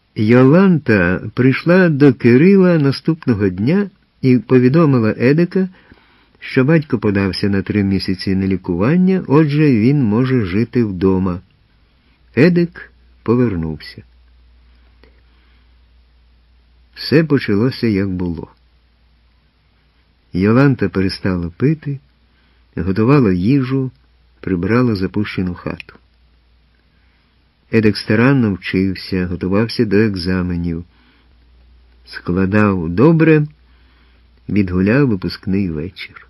Йоланта прийшла до Кирила наступного дня і повідомила Едика, що батько подався на 3 місяці на лікування, отже, він може жити вдома. Едик повернувся. Все почалося, як було. Йоланта перестала пити, готувала їжу, прибрала запущену хату. Едик старанно вчився, готувався до екзаменів. Складав добре, відгуляв випускний вечір.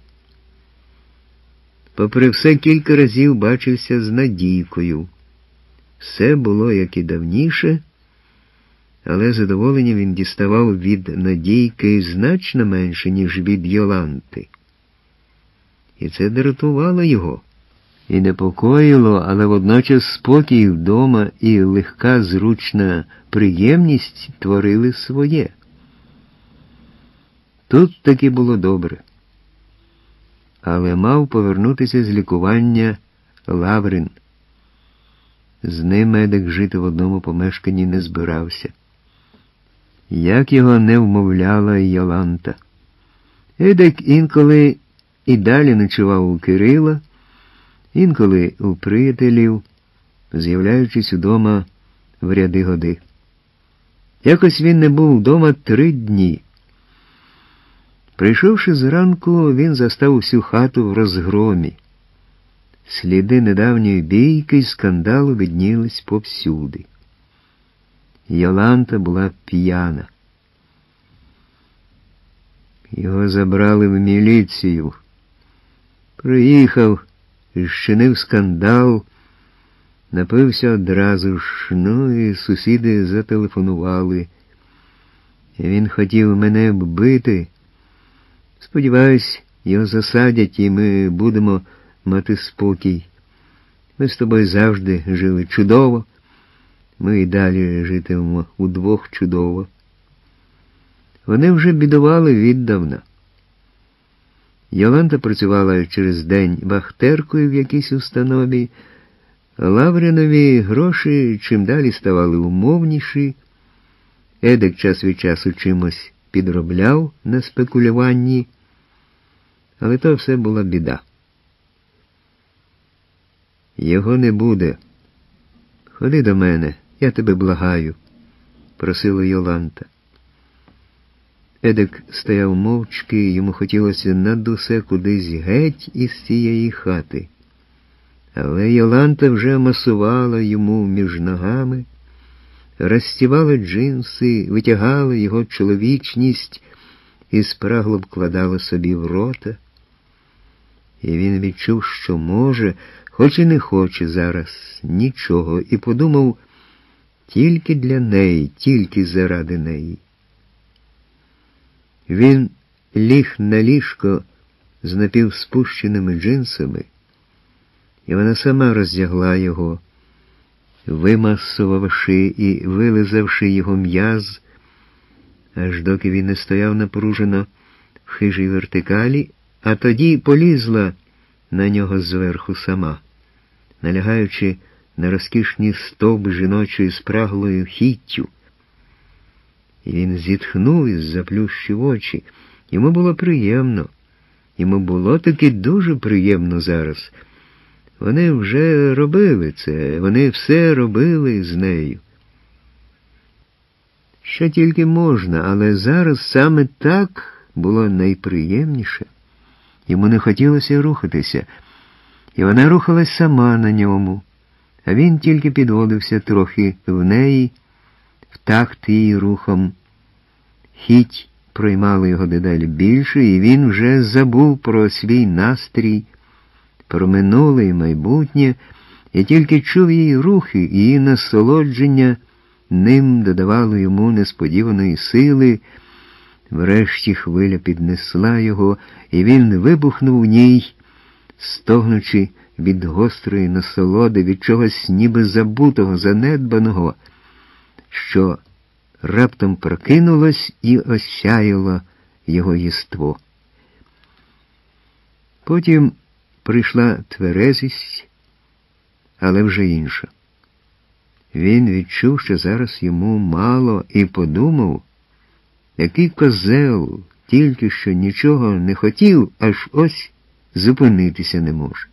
Попри все, кілька разів бачився з Надійкою. Все було, як і давніше, але задоволення він діставав від Надійки значно менше, ніж від Йоланти. І це дратувало його. І непокоїло, але водночас спокій вдома і легка, зручна приємність творили своє. Тут таки було добре. Але мав повернутися з лікування Лаврин. З ним Едик жити в одному помешканні не збирався. Як його не вмовляла Йоланта. Едик інколи і далі ночував у Кирила, інколи у приятелів, з'являючись удома в ряди годи. Якось він не був вдома 3 дні. Прийшовши зранку, він застав усю хату в розгромі. Сліди недавньої бійки й скандалу виднілись повсюди. Йоланта була п'яна. Його забрали в міліцію. Приїхав, зчинив скандал, напився одразу ж, і сусіди зателефонували. Він хотів мене вбити. Сподіваюсь, його засадять, і ми будемо мати спокій. Ми з тобою завжди жили чудово. Ми і далі житимемо удвох чудово. Вони вже бідували віддавна. Йоланта працювала через день вахтеркою в якійсь установі. Лавринові гроші чим далі ставали умовніші. Едик час від часу чимось підробляв на спекулюванні. Але то все була біда. Його не буде. Ходи до мене, я тебе благаю, просила Йоланта. Едик стояв мовчки, йому хотілося над усе кудись геть із цієї хати. Але Йоланта вже масувала йому між ногами, розстібала джинси, витягала його чоловічність і спрагло вкладала собі в рота. І він відчув, що може, хоч і не хоче зараз нічого, і подумав тільки для неї, тільки заради неї. Він ліг на ліжко з напівспущеними джинсами, і вона сама роздягла його, вимасувавши і вилизавши його м'яз, аж доки він не стояв напружено в хижій вертикалі, а тоді полізла на нього зверху сама, налягаючи на розкішні стовби жіночої спраглою хіттю. І він зітхнув і заплющив очі. Йому було приємно. Йому було таки дуже приємно зараз. Вони вже робили це, вони все робили з нею. Що тільки можна, але зараз саме так було найприємніше. Йому не хотілося рухатися, і вона рухалась сама на ньому, а він тільки підводився трохи в неї, в такт її рухом. Хіть проймала його дедалі більше, і він вже забув про свій настрій, про минуле і майбутнє, і тільки чув її рухи, і її насолодження ним додавало йому несподіваної сили. Врешті хвиля піднесла його, і він вибухнув в ній, стогнучи від гострої насолоди, від чогось ніби забутого, занедбаного, що раптом прокинулось і осяяло його єство. Потім прийшла тверезість, але вже інша. Він відчув, що зараз йому мало, і подумав, який козел, тільки що нічого не хотів, аж ось зупинитися не може.